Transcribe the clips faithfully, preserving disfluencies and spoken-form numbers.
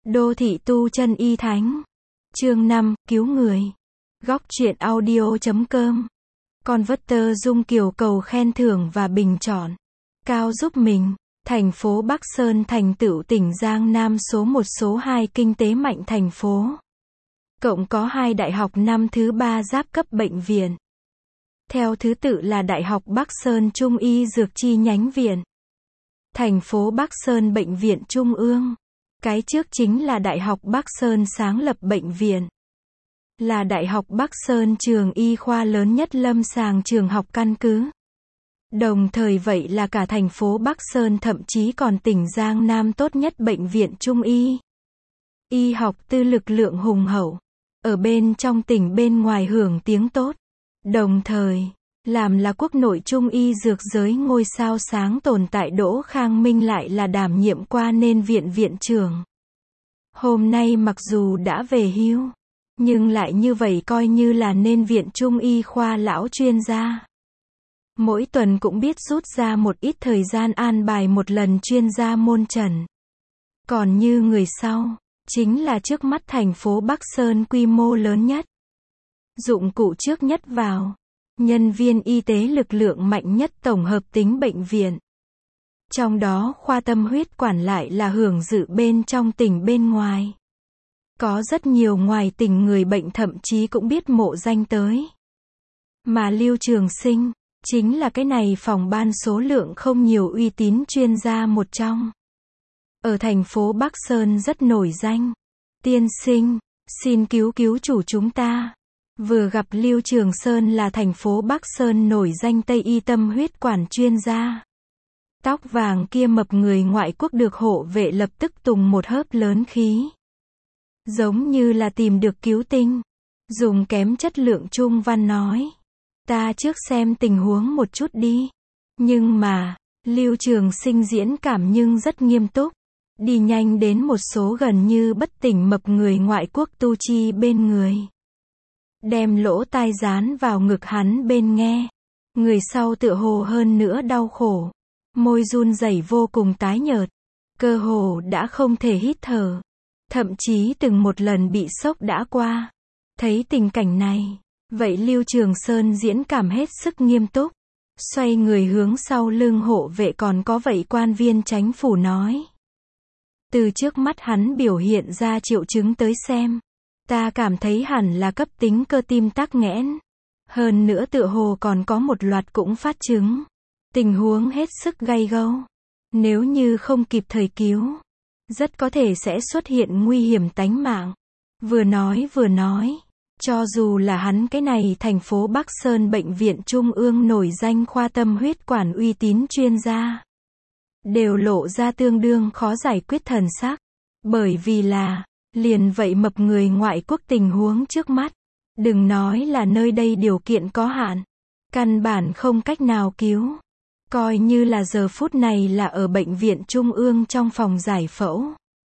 Đô thị tu chân y thánh. Chương năm, cứu người. Góc truyện audio chấm com. Converter Dung Kiều cầu khen thưởng và bình chọn. Cao giúp mình. Thành phố Bắc Sơn thành tựu tỉnh Giang Nam số một số hai kinh tế mạnh thành phố. Cộng có hai đại học năm thứ ba giáp cấp bệnh viện. Theo thứ tự là Đại học Bắc Sơn Trung y Dược chi nhánh viện. Thành phố Bắc Sơn Bệnh viện Trung ương. Cái trước chính là Đại học Bắc Sơn sáng lập bệnh viện. Là Đại học Bắc Sơn trường y khoa lớn nhất lâm sàng trường học căn cứ. Đồng thời vậy là cả thành phố Bắc Sơn thậm chí còn tỉnh Giang Nam tốt nhất bệnh viện Trung y. Y học tư lực lượng hùng hậu. Ở bên trong tỉnh bên ngoài hưởng tiếng tốt. Đồng thời, làm là quốc nội Trung y dược giới ngôi sao sáng tồn tại Đỗ Khang Minh lại là đảm nhiệm qua nên viện viện trưởng. Hôm nay mặc dù đã về hưu, nhưng lại như vậy coi như là nên viện Trung y khoa lão chuyên gia. Mỗi tuần cũng biết rút ra một ít thời gian an bài một lần chuyên gia môn trần. Còn như người sau, chính là trước mắt thành phố Bắc Sơn quy mô lớn nhất. Dụng cụ trước nhất vào. Nhân viên y tế lực lượng mạnh nhất tổng hợp tính bệnh viện. Trong đó khoa tâm huyết quản lại là hưởng dự bên trong tỉnh bên ngoài. Có rất nhiều ngoài tỉnh người bệnh thậm chí cũng biết mộ danh tới. Mà Lưu Trường Sinh, chính là cái này phòng ban số lượng không nhiều uy tín chuyên gia một trong. Ở thành phố Bắc Sơn rất nổi danh. Tiên sinh, xin cứu cứu chủ chúng ta. Vừa gặp Lưu Trường Sơn là thành phố Bắc Sơn nổi danh Tây y tâm huyết quản chuyên gia. Tóc vàng kia mập người ngoại quốc được hộ vệ lập tức tùng một hớp lớn khí. Giống như là tìm được cứu tinh. Dùng kém chất lượng trung văn nói. Ta trước xem tình huống một chút đi. Nhưng mà, Lưu Trường Sinh diễn cảm nhưng rất nghiêm túc. Đi nhanh đến một số gần như bất tỉnh mập người ngoại quốc tu chi bên người. Đem lỗ tai dán vào ngực hắn bên nghe. Người sau tựa hồ hơn nữa đau khổ. Môi run rẩy vô cùng tái nhợt. Cơ hồ đã không thể hít thở. Thậm chí từng một lần bị sốc đã qua. Thấy tình cảnh này, vậy Lưu Trường Sơn diễn cảm hết sức nghiêm túc. Xoay người hướng sau lưng hộ vệ còn có vậy quan viên chánh phủ nói. Từ trước mắt hắn biểu hiện ra triệu chứng tới xem. Ta cảm thấy hẳn là cấp tính cơ tim tắc nghẽn. Hơn nữa tựa hồ còn có một loạt cũng phát chứng. Tình huống hết sức gay gâu. Nếu như không kịp thời cứu, rất có thể sẽ xuất hiện nguy hiểm tánh mạng. Vừa nói vừa nói. Cho dù là hắn cái này thành phố Bắc Sơn Bệnh viện Trung ương nổi danh khoa tâm huyết quản uy tín chuyên gia. Đều lộ ra tương đương khó giải quyết thần sắc. Bởi vì là, liền vậy mập người ngoại quốc tình huống trước mắt. Đừng nói là nơi đây điều kiện có hạn. Căn bản không cách nào cứu. Coi như là giờ phút này là ở bệnh viện Trung ương trong phòng giải phẫu.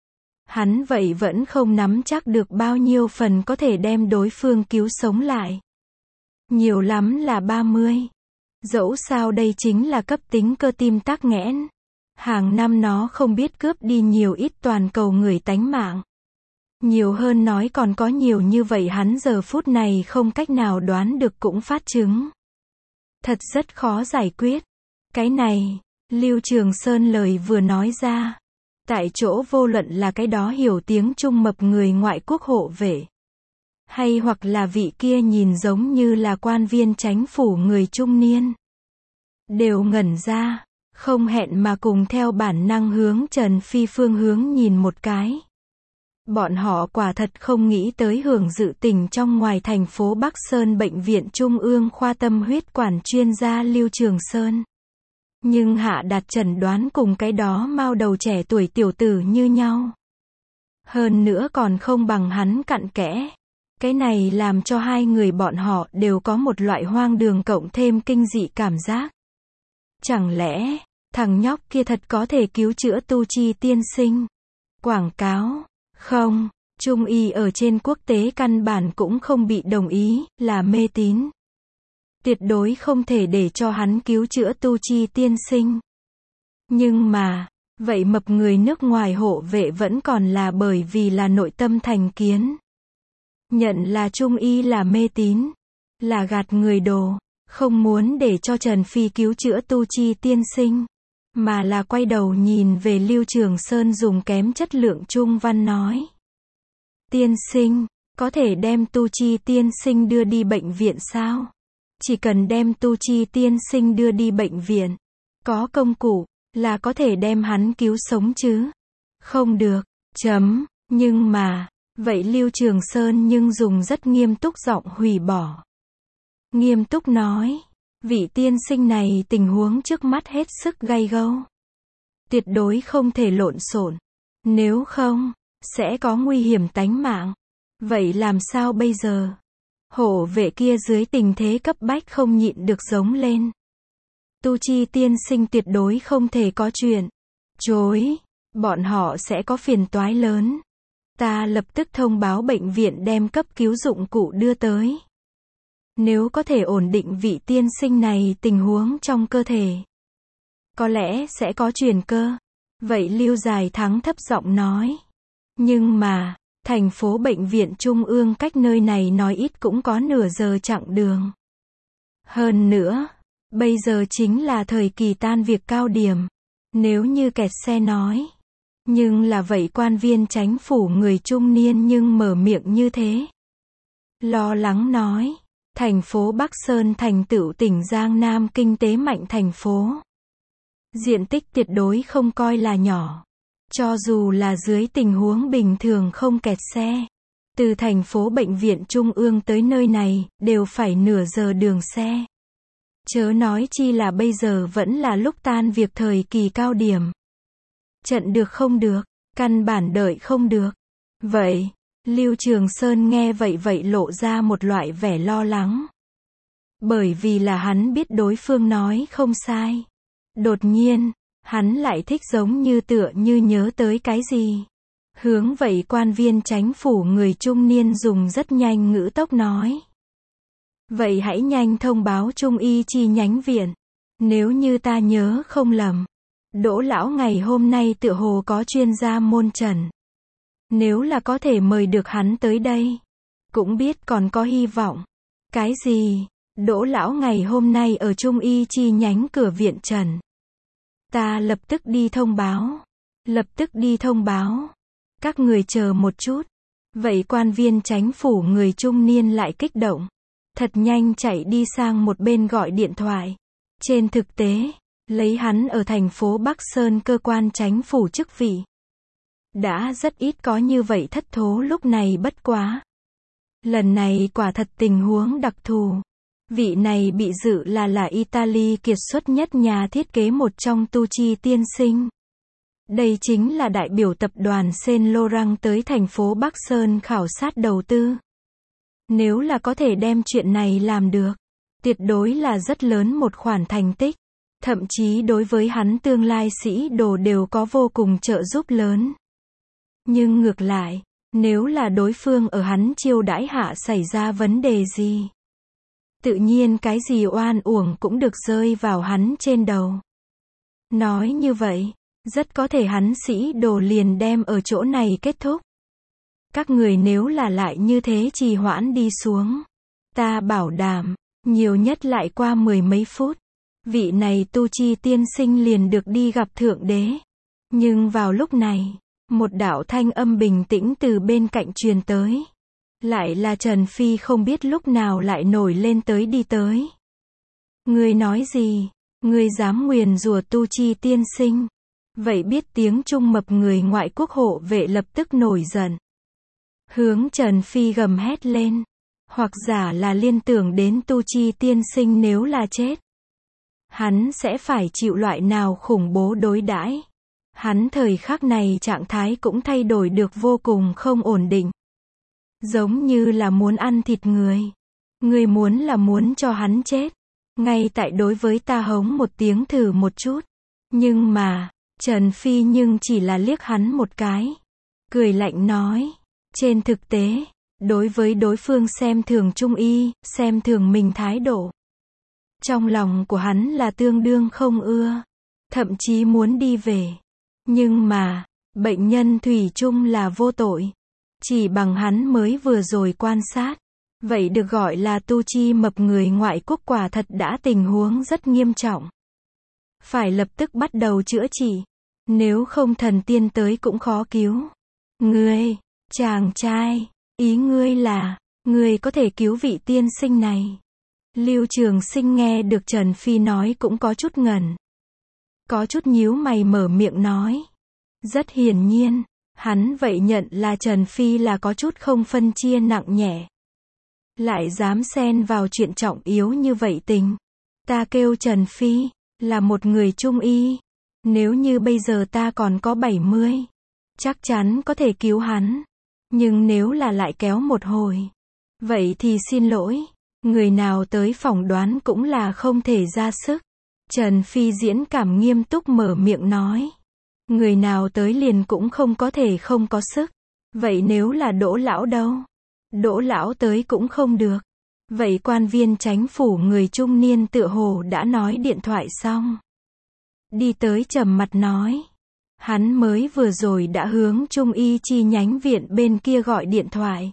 Hắn vậy vẫn không nắm chắc được bao nhiêu phần có thể đem đối phương cứu sống lại. Nhiều lắm là ba mươi. Dẫu sao đây chính là cấp tính cơ tim tắc nghẽn. Hàng năm nó không biết cướp đi nhiều ít toàn cầu người tánh mạng. Nhiều hơn nói còn có nhiều như vậy hắn giờ phút này không cách nào đoán được cũng phát chứng. Thật rất khó giải quyết. Cái này, Lưu Trường Sơn lời vừa nói ra. Tại chỗ vô luận là cái đó hiểu tiếng Trung mập người ngoại quốc hộ vệ. Hay hoặc là vị kia nhìn giống như là quan viên chánh phủ người trung niên. Đều ngẩn ra, không hẹn mà cùng theo bản năng hướng Trần Phi phương hướng nhìn một cái. Bọn họ quả thật không nghĩ tới hưởng dự tình trong ngoài thành phố Bắc Sơn Bệnh viện Trung ương khoa tâm huyết quản chuyên gia Lưu Trường Sơn. Nhưng hạ đặt chẩn đoán cùng cái đó mao đầu trẻ tuổi tiểu tử như nhau. Hơn nữa còn không bằng hắn cặn kẽ. Cái này làm cho hai người bọn họ đều có một loại hoang đường cộng thêm kinh dị cảm giác. Chẳng lẽ, thằng nhóc kia thật có thể cứu chữa tu chi tiên sinh? Quảng cáo, không, Trung y ở trên quốc tế căn bản cũng không bị đồng ý, là mê tín. Tuyệt đối không thể để cho hắn cứu chữa tu chi tiên sinh. Nhưng mà, Vậy mập người nước ngoài hộ vệ vẫn còn là bởi vì là nội tâm thành kiến. Nhận là Trung y là mê tín, là gạt người đồ, không muốn để cho Trần Phi cứu chữa Tu Chi tiên sinh, mà là quay đầu nhìn về Lưu Trường Sơn dùng kém chất lượng trung văn nói. Tiên sinh, có thể đem Tu Chi tiên sinh đưa đi bệnh viện sao? Chỉ cần đem Tu Chi tiên sinh đưa đi bệnh viện, có công cụ, là có thể đem hắn cứu sống chứ? Không được, chấm, nhưng mà, vậy Lưu Trường Sơn nhưng dùng rất nghiêm túc giọng hủy bỏ. Nghiêm túc nói, vị tiên sinh này tình huống trước mắt hết sức gay gâu. Tuyệt đối không thể lộn xộn, nếu không, sẽ có nguy hiểm tánh mạng. Vậy làm sao bây giờ? Hộ vệ kia dưới tình thế cấp bách không nhịn được giống lên. Tu Chi tiên sinh tuyệt đối không thể có chuyện. Chối, bọn họ sẽ có phiền toái lớn. Ta lập tức thông báo bệnh viện đem cấp cứu dụng cụ đưa tới. Nếu có thể ổn định vị tiên sinh này tình huống trong cơ thể, có lẽ sẽ có chuyển cơ. Vậy Lưu Dài Thắng thấp giọng nói. Nhưng mà, thành phố bệnh viện trung ương cách nơi này nói ít cũng có nửa giờ chặng đường. Hơn nữa, bây giờ chính là thời kỳ tan việc cao điểm. Nếu như kẹt xe nói. Nhưng là vậy quan viên chánh phủ người trung niên nhưng mở miệng như thế. Lo lắng nói. Thành phố Bắc Sơn thành tựu tỉnh Giang Nam kinh tế mạnh thành phố. Diện tích tuyệt đối không coi là nhỏ. Cho dù là dưới tình huống bình thường không kẹt xe, từ thành phố bệnh viện trung ương tới nơi này, đều phải nửa giờ đường xe. Chớ nói chi là bây giờ vẫn là lúc tan việc thời kỳ cao điểm. Trận được không được, căn bản đợi không được. Vậy, Lưu Trường Sơn nghe vậy vậy lộ ra một loại vẻ lo lắng. Bởi vì là hắn biết đối phương nói không sai. Đột nhiên, hắn lại thích giống như tựa như nhớ tới cái gì. Hướng vậy quan viên chánh phủ người trung niên dùng rất nhanh ngữ tốc nói. Vậy hãy nhanh thông báo Trung y chi nhánh viện. Nếu như ta nhớ không lầm, Đỗ lão ngày hôm nay tựa hồ có chuyên gia môn trần. Nếu là có thể mời được hắn tới đây, cũng biết còn có hy vọng. Cái gì? Đỗ lão ngày hôm nay ở Trung y chi nhánh cửa viện trần. Ta lập tức đi thông báo. Lập tức đi thông báo. Các người chờ một chút. Vậy quan viên chánh phủ người trung niên lại kích động. Thật nhanh chạy đi sang một bên gọi điện thoại. Trên thực tế, lấy hắn ở thành phố Bắc Sơn cơ quan chánh phủ chức vị. Đã rất ít có như vậy thất thố lúc này bất quá. Lần này quả thật tình huống đặc thù. Vị này bị dự là là Italy kiệt xuất nhất nhà thiết kế một trong Tu Chi tiên sinh. Đây chính là đại biểu tập đoàn Saint Laurent tới thành phố Bắc Sơn khảo sát đầu tư. Nếu là có thể đem chuyện này làm được, tuyệt đối là rất lớn một khoản thành tích. Thậm chí đối với hắn tương lai sĩ đồ đều có vô cùng trợ giúp lớn. Nhưng ngược lại, nếu là đối phương ở hắn chiêu đãi hạ xảy ra vấn đề gì, tự nhiên cái gì oan uổng cũng được rơi vào hắn trên đầu. Nói như vậy, rất có thể hắn sĩ đồ liền đem ở chỗ này kết thúc. Các người nếu là lại như thế trì hoãn đi xuống, ta bảo đảm, nhiều nhất lại qua mười mấy phút, vị này Tu Chi tiên sinh liền được đi gặp Thượng Đế. Nhưng vào lúc này, một đạo thanh âm bình tĩnh từ bên cạnh truyền tới. Lại là Trần Phi không biết lúc nào lại nổi lên tới đi tới. Ngươi nói gì? Ngươi dám nguyền rủa Tu Chi tiên sinh? Vậy biết tiếng Trung mập người ngoại quốc hộ vệ lập tức nổi giận. Hướng Trần Phi gầm hét lên. Hoặc giả là liên tưởng đến Tu Chi tiên sinh nếu là chết, hắn sẽ phải chịu loại nào khủng bố đối đãi. Hắn thời khắc này trạng thái cũng thay đổi được vô cùng không ổn định. Giống như là muốn ăn thịt người. Người muốn là muốn cho hắn chết. Ngay tại đối với ta hống một tiếng thử một chút. Nhưng mà, Trần Phi nhưng chỉ là liếc hắn một cái. Cười lạnh nói. Trên thực tế, đối với đối phương xem thường Trung y, xem thường mình thái độ. Trong lòng của hắn là tương đương không ưa. Thậm chí muốn đi về. Nhưng mà, bệnh nhân thủy chung là vô tội. Chỉ bằng hắn mới vừa rồi quan sát. Vậy được gọi là tu chi mập người ngoại quốc quả thật đã tình huống rất nghiêm trọng. Phải lập tức bắt đầu chữa trị. Nếu không thần tiên tới cũng khó cứu. Ngươi, chàng trai, ý ngươi là, ngươi có thể cứu vị tiên sinh này. Lưu Trường Sinh nghe được Trần Phi nói cũng có chút ngẩn. Có chút nhíu mày mở miệng nói. Rất hiển nhiên, hắn vậy nhận là Trần Phi là có chút không phân chia nặng nhẹ. Lại dám xen vào chuyện trọng yếu như vậy tình. Ta kêu Trần Phi, là một người trung y. Nếu như bây giờ ta còn có bảy mươi, chắc chắn có thể cứu hắn. Nhưng nếu là lại kéo một hồi, vậy thì xin lỗi. Người nào tới phỏng đoán cũng là không thể ra sức. Trần Phi diễn cảm nghiêm túc mở miệng nói. Người nào tới liền cũng không có thể không có sức. Vậy nếu là Đỗ lão đâu? Đỗ lão tới cũng không được. Vậy quan viên chánh phủ người trung niên tựa hồ đã nói điện thoại xong. Đi tới trầm mặt nói. Hắn mới vừa rồi đã hướng trung y chi nhánh viện bên kia gọi điện thoại.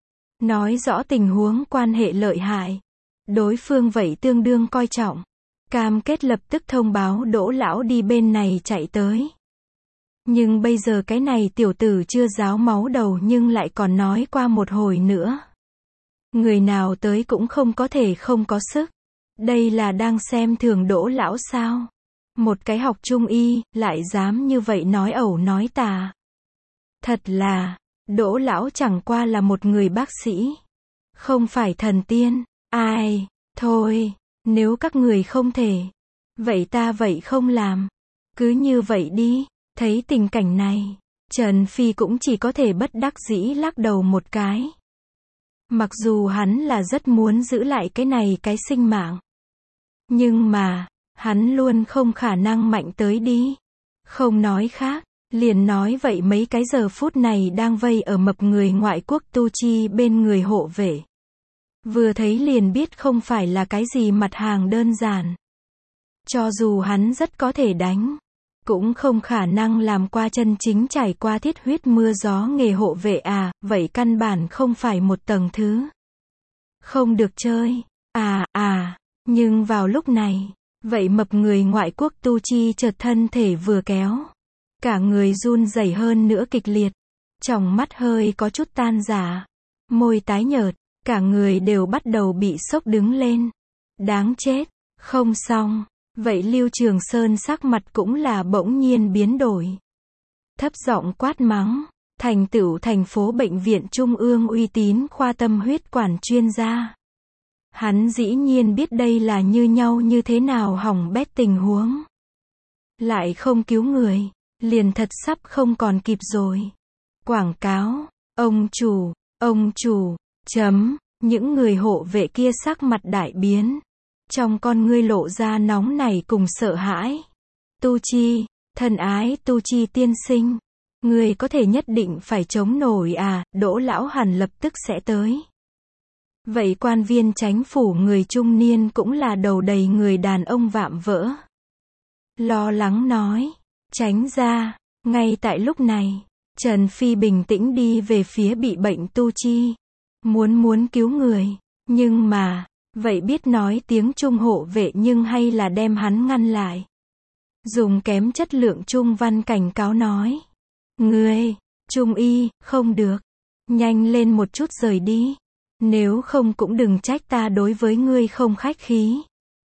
Nói rõ tình huống quan hệ lợi hại. Đối phương vậy tương đương coi trọng. Cam kết lập tức thông báo Đỗ lão đi bên này chạy tới. Nhưng bây giờ cái này tiểu tử chưa ráo máu đầu nhưng lại còn nói qua một hồi nữa. Người nào tới cũng không có thể không có sức. Đây là đang xem thường Đỗ lão sao? Một cái học trung y, lại dám như vậy nói ẩu nói tà. Thật là, Đỗ lão chẳng qua là một người bác sĩ. Không phải thần tiên. Ai, thôi, nếu các người không thể. Vậy ta vậy không làm. Cứ như vậy đi. Thấy tình cảnh này, Trần Phi cũng chỉ có thể bất đắc dĩ lắc đầu một cái. Mặc dù hắn là rất muốn giữ lại cái này cái sinh mạng. Nhưng mà, hắn luôn không khả năng mạnh tới đi. Không nói khác, liền nói vậy mấy cái giờ phút này đang vây ở mập người ngoại quốc tu chi bên người hộ vệ. Vừa thấy liền biết không phải là cái gì mặt hàng đơn giản. Cho dù hắn rất có thể đánh. Cũng không khả năng làm qua chân chính trải qua thiết huyết mưa gió nghề hộ vệ à, vậy căn bản không phải một tầng thứ. Không được chơi, à, à, nhưng vào lúc này, vậy mập người ngoại quốc tu chi chợt thân thể vừa kéo. Cả người run rẩy hơn nữa kịch liệt, trong mắt hơi có chút tan rã, môi tái nhợt, cả người đều bắt đầu bị sốc đứng lên. Đáng chết, không xong. Vậy Lưu Trường Sơn sắc mặt cũng là bỗng nhiên biến đổi. Thấp giọng quát mắng, thành tựu thành phố bệnh viện trung ương uy tín khoa tâm huyết quản chuyên gia. Hắn dĩ nhiên biết đây là như nhau như thế nào hỏng bét tình huống. Lại không cứu người, liền thật sắp không còn kịp rồi. Quảng cáo, ông chủ, ông chủ, chấm, những người hộ vệ kia sắc mặt đại biến. Trong con ngươi lộ ra nóng nảy cùng sợ hãi. Tu Chi, thân ái Tu Chi tiên sinh. Người có thể nhất định phải chống nổi à, Đỗ lão hẳn lập tức sẽ tới. Vậy quan viên chánh phủ người trung niên cũng là đầu đầy người đàn ông vạm vỡ. Lo lắng nói, tránh ra, ngay tại lúc này, Trần Phi bình tĩnh đi về phía bị bệnh Tu Chi. Muốn muốn cứu người, nhưng mà... Vậy biết nói tiếng Trung hộ vệ nhưng hay là đem hắn ngăn lại. Dùng kém chất lượng Trung văn cảnh cáo nói. Ngươi, Trung y, không được. Nhanh lên một chút rời đi. Nếu không cũng đừng trách ta đối với ngươi không khách khí.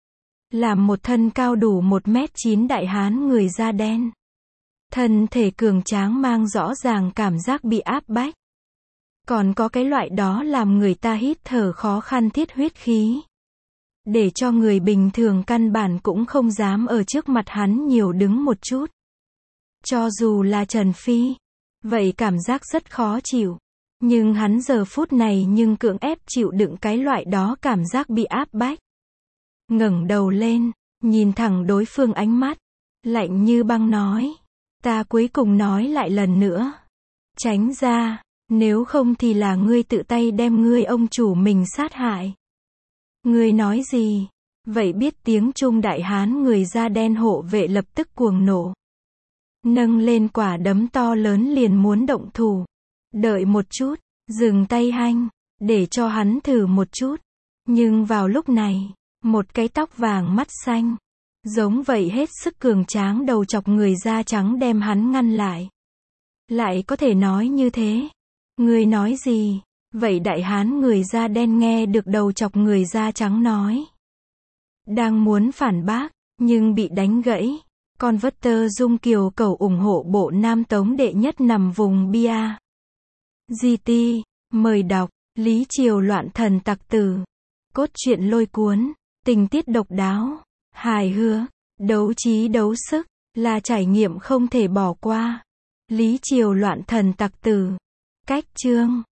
Làm một thân cao đủ một mét chín đại hán người da đen. Thân thể cường tráng mang rõ ràng cảm giác bị áp bách. Còn có cái loại đó làm người ta hít thở khó khăn thiết huyết khí. Để cho người bình thường căn bản cũng không dám ở trước mặt hắn nhiều đứng một chút. Cho dù là Trần Phi. Vậy cảm giác rất khó chịu. Nhưng hắn giờ phút này nhưng cưỡng ép chịu đựng cái loại đó cảm giác bị áp bách. Ngẩng đầu lên, nhìn thẳng đối phương ánh mắt. Lạnh như băng nói. Ta cuối cùng nói lại lần nữa. Tránh ra. Nếu không thì là ngươi tự tay đem ngươi ông chủ mình sát hại. Ngươi nói gì? Vậy biết tiếng Trung đại hán người da đen hộ vệ lập tức cuồng nổ. Nâng lên quả đấm to lớn liền muốn động thủ. Đợi một chút, dừng tay Hanh, để cho hắn thử một chút. Nhưng vào lúc này, một cái tóc vàng mắt xanh, giống vậy hết sức cường tráng đầu chọc người da trắng đem hắn ngăn lại. Lại có thể nói như thế. Ngươi nói gì? Vậy đại hán người da đen nghe được đầu chọc người da trắng nói. Đang muốn phản bác, nhưng bị đánh gãy. Con vất tơ Dung Kiều Cầu ủng hộ bộ Nam Tống đệ nhất nằm vùng bia. giê tê, mời đọc, Lý Triều loạn thần tặc tử. Cốt truyện lôi cuốn, tình tiết độc đáo, hài hước, đấu trí đấu sức, là trải nghiệm không thể bỏ qua. Lý Triều loạn thần tặc tử. Cách chương